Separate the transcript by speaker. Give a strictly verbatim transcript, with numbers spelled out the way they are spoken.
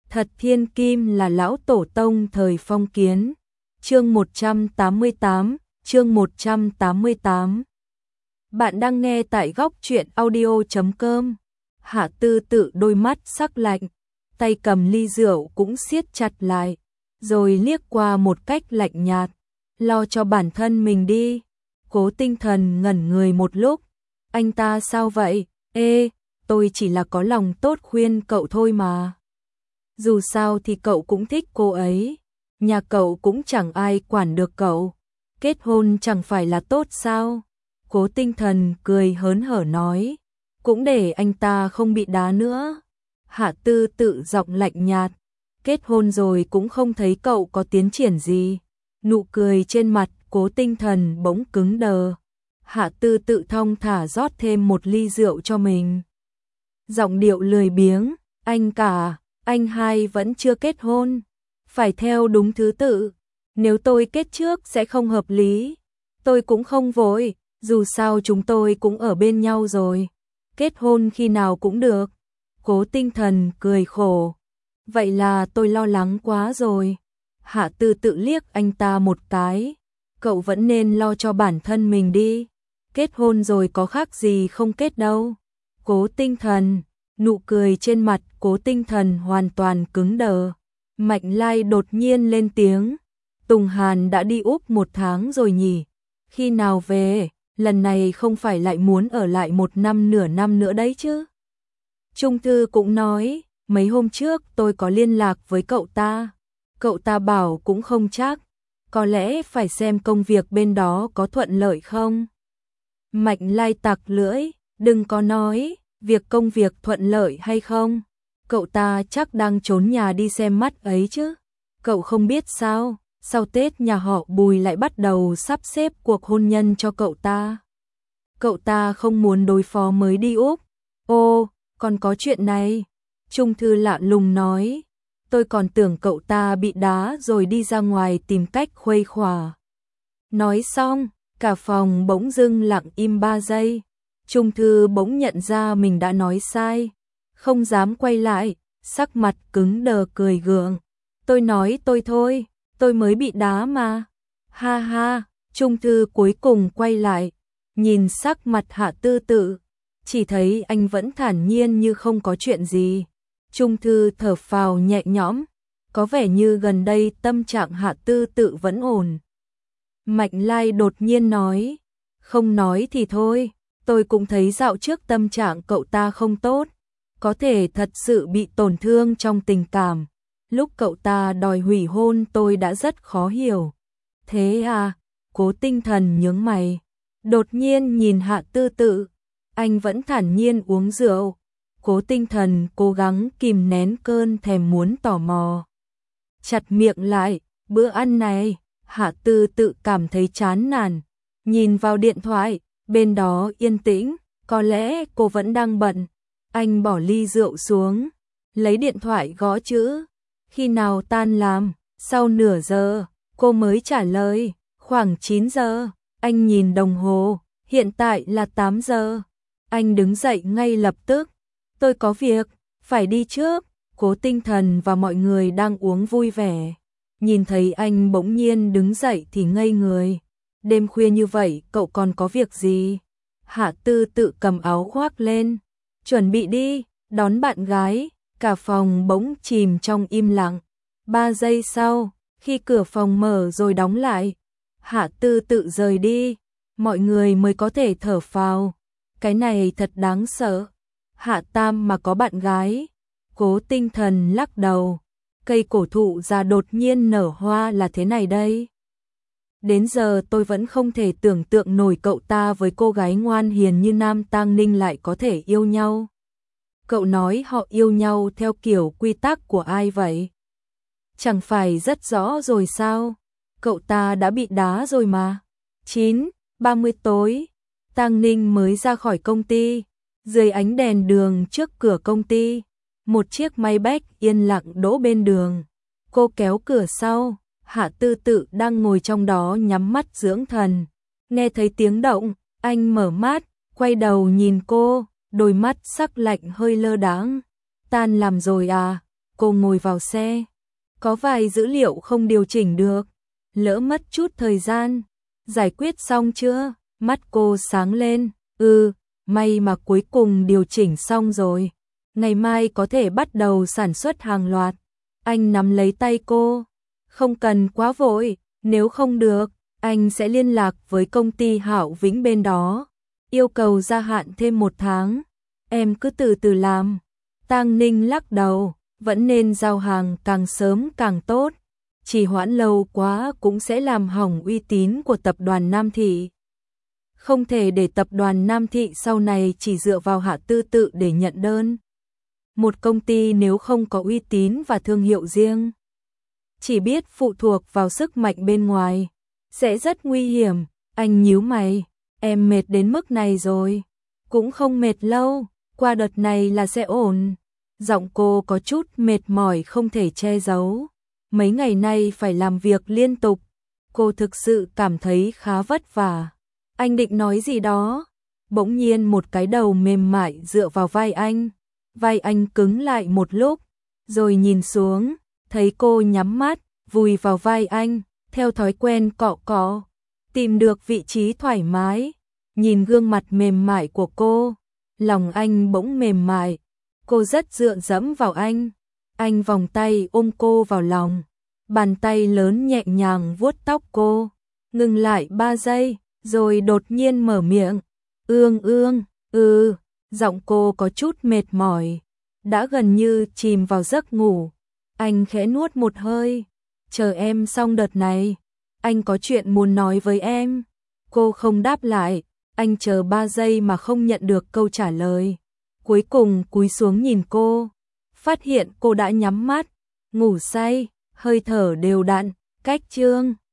Speaker 1: Thật thiên kim là lão tổ tông thời phong kiến. Chương một trăm tám mươi tám, chương một trăm tám mươi tám. Bạn đang nghe tại góc truyện audio chấm com. Hạ Tư Tự đôi mắt sắc lạnh, tay cầm ly rượu cũng siết chặt lại, rồi liếc qua một cách lạnh nhạt, lo cho bản thân mình đi. Cố Tinh Thần ngẩn người một lúc, anh ta sao vậy? Ê, tôi chỉ là có lòng tốt khuyên cậu thôi mà. Dù sao thì cậu cũng thích cô ấy, nhà cậu cũng chẳng ai quản được cậu, kết hôn chẳng phải là tốt sao? Cố Tinh Thần cười hớn hở nói, cũng để anh ta không bị đá nữa. Hạ Tư Tự giọng lạnh nhạt, kết hôn rồi cũng không thấy cậu có tiến triển gì. Nụ cười trên mặt Cố Tinh Thần bỗng cứng đờ. Hạ Tư Tự thong thả rót thêm một ly rượu cho mình. Giọng điệu lười biếng, anh cả, anh hai vẫn chưa kết hôn, phải theo đúng thứ tự, nếu tôi kết trước sẽ không hợp lý. Tôi cũng không vội, dù sao chúng tôi cũng ở bên nhau rồi, kết hôn khi nào cũng được. Cố Tinh Thần cười khổ, vậy là tôi lo lắng quá rồi. Hạ Tư Tự liếc anh ta một cái, cậu vẫn nên lo cho bản thân mình đi, kết hôn rồi có khác gì không kết đâu. Cố Tinh Thần, nụ cười trên mặt Cố Tinh Thần hoàn toàn cứng đờ. Mạnh Lai đột nhiên lên tiếng, Tùng Hàn đã đi Úc một tháng rồi nhỉ, khi nào về, lần này không phải lại muốn ở lại một năm nửa năm nữa đấy chứ. Trung Thư cũng nói, mấy hôm trước tôi có liên lạc với cậu ta, cậu ta bảo cũng không chắc, có lẽ phải xem công việc bên đó có thuận lợi không. Mạnh Lai tặc lưỡi, đừng có nói, việc công việc thuận lợi hay không, cậu ta chắc đang trốn nhà đi xem mắt ấy chứ. Cậu không biết sao, sau Tết nhà họ Bùi lại bắt đầu sắp xếp cuộc hôn nhân cho cậu ta. Cậu ta không muốn đối phó mới đi Úc. Ô, còn có chuyện này. Trung Thư lạ lùng nói, tôi còn tưởng cậu ta bị đá rồi đi ra ngoài tìm cách khuây khỏa. Nói xong, cả phòng bỗng dưng lặng im ba giây. Trung Thư bỗng nhận ra mình đã nói sai, không dám quay lại, sắc mặt cứng đờ cười gượng. Tôi nói tôi thôi, tôi mới bị đá mà. Ha ha, Trung Thư cuối cùng quay lại, nhìn sắc mặt Hạ Tư Tự, chỉ thấy anh vẫn thản nhiên như không có chuyện gì. Trung Thư thở phào nhẹ nhõm, có vẻ như gần đây tâm trạng Hạ Tư Tự vẫn ổn. Mạnh Lai đột nhiên nói, không nói thì thôi, tôi cũng thấy dạo trước tâm trạng cậu ta không tốt, có thể thật sự bị tổn thương trong tình cảm. Lúc cậu ta đòi hủy hôn tôi đã rất khó hiểu. Thế à? Cố Tinh Thần nhướng mày, đột nhiên nhìn Hạ Tư Tự, anh vẫn thản nhiên uống rượu. Cố Tinh Thần cố gắng kìm nén cơn thèm muốn tò mò. Chặt miệng lại, bữa ăn này, Hạ Tư Tự cảm thấy chán nản, nhìn vào điện thoại, bên đó yên tĩnh, có lẽ cô vẫn đang bận. Anh bỏ ly rượu xuống, lấy điện thoại gõ chữ, khi nào tan làm, sau nửa giờ, cô mới trả lời, khoảng chín giờ, anh nhìn đồng hồ, hiện tại là tám giờ. Anh đứng dậy ngay lập tức, tôi có việc, phải đi trước. Cố Tinh Thần và mọi người đang uống vui vẻ, nhìn thấy anh bỗng nhiên đứng dậy thì ngây người. Đêm khuya như vậy cậu còn có việc gì? Hạ Tư Tự cầm áo khoác lên, chuẩn bị đi, đón bạn gái. Cả phòng bỗng chìm trong im lặng. Ba giây sau, khi cửa phòng mở rồi đóng lại, Hạ Tư Tự rời đi, mọi người mới có thể thở phào. Cái này thật đáng sợ. Hạ Tam mà có bạn gái. Cố Tinh Thần lắc đầu, cây cổ thụ già đột nhiên nở hoa là thế này đây. Đến giờ tôi vẫn không thể tưởng tượng nổi cậu ta với cô gái ngoan hiền như Nam Tang Ninh lại có thể yêu nhau. Cậu nói họ yêu nhau theo kiểu quy tắc của ai vậy? Chẳng phải rất rõ rồi sao? Cậu ta đã bị đá rồi mà. chín, ba mươi tối, Tang Ninh mới ra khỏi công ty, dưới ánh đèn đường trước cửa công ty, một chiếc Maybach yên lặng đỗ bên đường. Cô kéo cửa sau, Hạ Tư Tự đang ngồi trong đó nhắm mắt dưỡng thần. Nghe thấy tiếng động, anh mở mắt, quay đầu nhìn cô, đôi mắt sắc lạnh hơi lơ đãng. Tan làm rồi à? cô ngồi vào xe. Có vài dữ liệu không điều chỉnh được, lỡ mất chút thời gian. Giải quyết xong chưa? Mắt cô sáng lên. Ừ, may mà cuối cùng điều chỉnh xong rồi. Ngày mai có thể bắt đầu sản xuất hàng loạt. Anh nắm lấy tay cô. Không cần quá vội, nếu không được, anh sẽ liên lạc với công ty Hạo Vĩnh bên đó. Yêu cầu gia hạn thêm một tháng. Em cứ từ từ làm. Tang Ninh lắc đầu, vẫn nên giao hàng càng sớm càng tốt. Chỉ hoãn lâu quá cũng sẽ làm hỏng uy tín của tập đoàn Nam Thị. Không thể để tập đoàn Nam Thị sau này chỉ dựa vào Hạ Tư Tự để nhận đơn. Một công ty nếu không có uy tín và thương hiệu riêng, chỉ biết phụ thuộc vào sức mạnh bên ngoài, sẽ rất nguy hiểm. Anh nhíu mày, em mệt đến mức này rồi. Cũng không mệt lâu, qua đợt này là sẽ ổn. Giọng cô có chút mệt mỏi không thể che giấu. Mấy ngày nay phải làm việc liên tục, cô thực sự cảm thấy khá vất vả. Anh định nói gì đó, bỗng nhiên một cái đầu mềm mại dựa vào vai anh. Vai anh cứng lại một lúc, rồi nhìn xuống, thấy cô nhắm mắt, vùi vào vai anh, theo thói quen cọ cọ, tìm được vị trí thoải mái. Nhìn gương mặt mềm mại của cô, lòng anh bỗng mềm mại. Cô rất dựa dẫm vào anh. Anh vòng tay ôm cô vào lòng, bàn tay lớn nhẹ nhàng vuốt tóc cô. Ngừng lại ba giây, rồi đột nhiên mở miệng. Ương ương, ừ, giọng cô có chút mệt mỏi, đã gần như chìm vào giấc ngủ. Anh khẽ nuốt một hơi. Chờ em xong đợt này, anh có chuyện muốn nói với em. Cô không đáp lại, anh chờ ba giây mà không nhận được câu trả lời. Cuối cùng cúi xuống nhìn cô, phát hiện cô đã nhắm mắt, ngủ say, hơi thở đều đặn. Cách chương